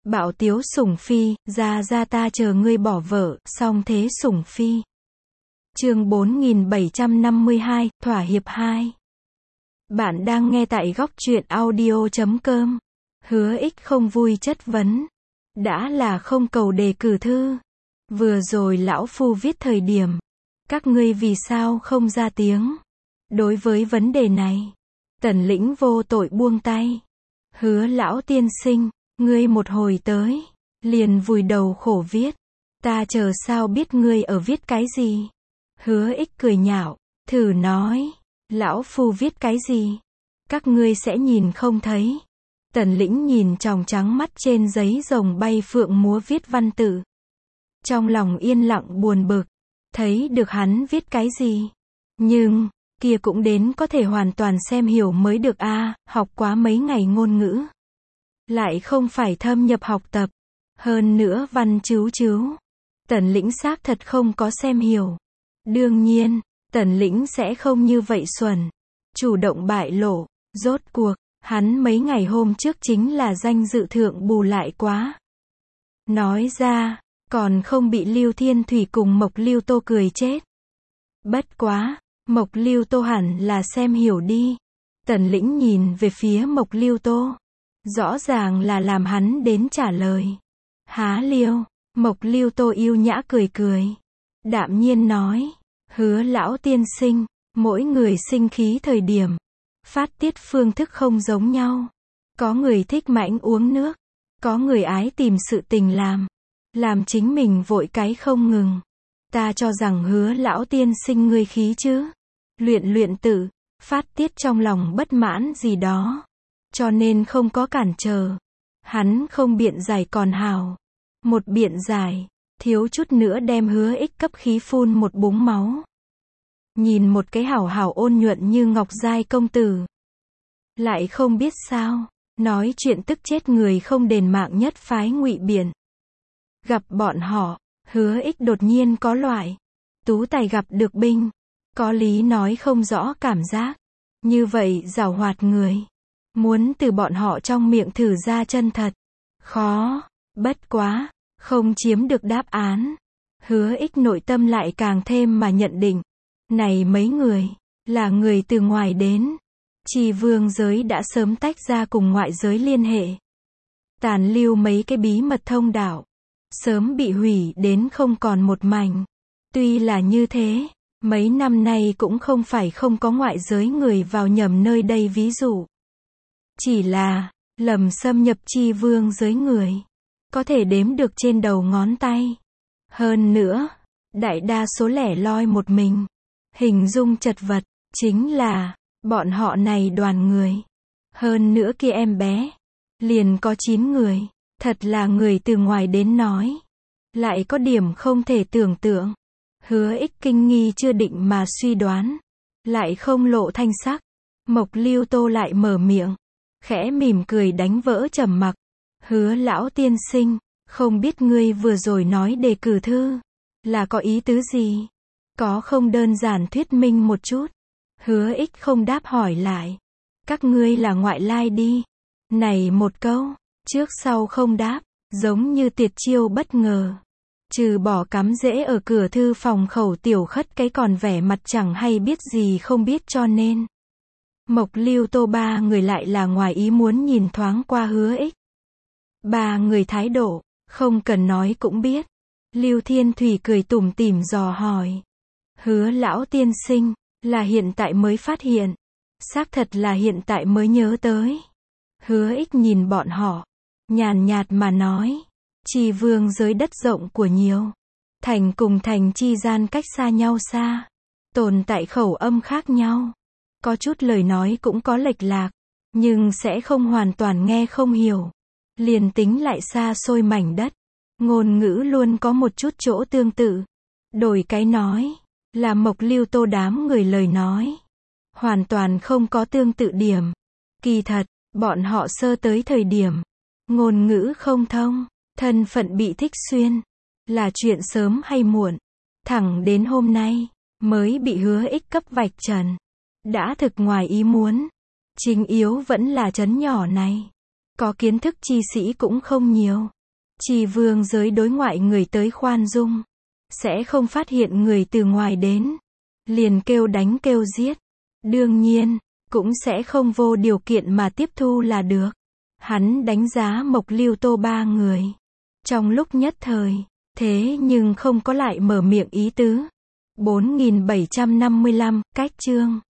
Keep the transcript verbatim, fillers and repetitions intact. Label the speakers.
Speaker 1: Bạo tiếu sủng phi, ra ra ta chờ ngươi bỏ vợ, song thế sủng phi. Chương bốn nghìn bảy trăm năm mươi hai, thỏa hiệp hai. Bạn đang nghe tại góc truyện audio chấm com. Hứa Ích không vui chất vấn. Đã là không cầu đề cử thư. Vừa rồi lão phu viết thời điểm. Các ngươi vì sao không ra tiếng? Đối với vấn đề này, Tần Lĩnh vô tội buông tay. Hứa lão tiên sinh, ngươi một hồi tới, liền vùi đầu khổ viết. Ta chờ sao biết ngươi ở viết cái gì? Hứa Ích cười nhạo, thử nói, lão phu viết cái gì? Các ngươi sẽ nhìn không thấy. Tần Lĩnh nhìn tròng trắng mắt trên giấy rồng bay phượng múa viết văn tự. Trong lòng yên lặng buồn bực, thấy được hắn viết cái gì. Nhưng, kia cũng đến có thể hoàn toàn xem hiểu mới được a, à, học quá mấy ngày ngôn ngữ. Lại không phải thâm nhập học tập. Hơn nữa văn chứu chứu. Tần Lĩnh xác thật không có xem hiểu. Đương nhiên, Tần Lĩnh sẽ không như vậy xuẩn. Chủ động bại lộ. Rốt cuộc, hắn mấy ngày hôm trước chính là danh dự thượng bù lại quá. Nói ra, còn không bị Lưu Thiên Thủy cùng Mộc Lưu Tô cười chết. Bất quá, Mộc Lưu Tô hẳn là xem hiểu đi. Tần Lĩnh nhìn về phía Mộc Lưu Tô. Rõ ràng là làm hắn đến trả lời. Há liêu, Mộc Lưu Tô yêu nhã cười cười. Đạm nhiên nói, hứa lão tiên sinh, mỗi người sinh khí thời điểm, phát tiết phương thức không giống nhau. Có người thích mãnh uống nước, có người ái tìm sự tình làm, làm chính mình vội cái không ngừng. Ta cho rằng hứa lão tiên sinh ngươi khí chứ. Luyện luyện tự, phát tiết trong lòng bất mãn gì đó. Cho nên không có cản trở. Hắn không biện giải còn hào. Một biện giải, thiếu chút nữa đem Hứa Ích cấp khí phun một búng máu. Nhìn một cái hảo hảo ôn nhuận như ngọc giai công tử. Lại không biết sao, nói chuyện tức chết người không đền mạng nhất phái ngụy biện. Gặp bọn họ, Hứa Ích đột nhiên có loại tú tài gặp được binh, có lý nói không rõ cảm giác. Như vậy giảo hoạt người, muốn từ bọn họ trong miệng thử ra chân thật, khó, bất quá, không chiếm được đáp án. Hứa Ích nội tâm lại càng thêm mà nhận định, này mấy người, là người từ ngoài đến. Chi vương giới đã sớm tách ra cùng ngoại giới liên hệ. Tàn lưu mấy cái bí mật thông đạo, sớm bị hủy đến không còn một mảnh. Tuy là như thế, mấy năm nay cũng không phải không có ngoại giới người vào nhầm nơi đây ví dụ. Chỉ là, lầm xâm nhập chi vương giới người, có thể đếm được trên đầu ngón tay. Hơn nữa, đại đa số lẻ loi một mình, hình dung chật vật, chính là, bọn họ này đoàn người. Hơn nữa kia em bé, liền có chín người, thật là người từ ngoài đến nói. Lại có điểm không thể tưởng tượng. Hứa Ích kinh nghi chưa định mà suy đoán, lại không lộ thanh sắc. Mộc Lưu Tô lại mở miệng, khẽ mỉm cười đánh vỡ trầm mặc. Hứa lão tiên sinh, không biết ngươi vừa rồi nói đề cử thư, là có ý tứ gì? Có không đơn giản thuyết minh một chút? Hứa Ích không đáp hỏi lại. Các ngươi là ngoại lai đi. Này một câu, trước sau không đáp, giống như tiệt chiêu bất ngờ. Trừ bỏ cắm rễ ở cửa thư phòng khẩu tiểu khất cái còn vẻ mặt chẳng hay biết gì không biết cho nên. Mộc Lưu Tô ba người lại là ngoài ý muốn nhìn thoáng qua Hứa Ích. Ba người thái độ, không cần nói cũng biết. Lưu Thiên Thủy cười tủm tỉm dò hỏi. Hứa lão tiên sinh, là hiện tại mới phát hiện. Xác thật là hiện tại mới nhớ tới. Hứa Ích nhìn bọn họ, nhàn nhạt mà nói. Chi vương giới đất rộng của nhiều. Thành cùng thành chi gian cách xa nhau xa. Tồn tại khẩu âm khác nhau. Có chút lời nói cũng có lệch lạc. Nhưng sẽ không hoàn toàn nghe không hiểu. Liền tính lại xa xôi mảnh đất. Ngôn ngữ luôn có một chút chỗ tương tự. Đổi cái nói, là Mộc Lưu Tô đám người lời nói. Hoàn toàn không có tương tự điểm. Kỳ thật, bọn họ sơ tới thời điểm. Ngôn ngữ không thông, thân phận bị thích xuyên. Là chuyện sớm hay muộn. Thẳng đến hôm nay, mới bị Hứa Ích cấp vạch trần. Đã thực ngoài ý muốn. Chính yếu vẫn là trấn nhỏ này. Có kiến thức chi sĩ cũng không nhiều. Chi vương giới đối ngoại người tới khoan dung. Sẽ không phát hiện người từ ngoài đến. Liền kêu đánh kêu giết. Đương nhiên, cũng sẽ không vô điều kiện mà tiếp thu là được. Hắn đánh giá Mộc Lưu Tô ba người. Trong lúc nhất thời, thế nhưng không có lại mở miệng ý tứ. bốn nghìn bảy trăm năm mươi lăm, cách chương.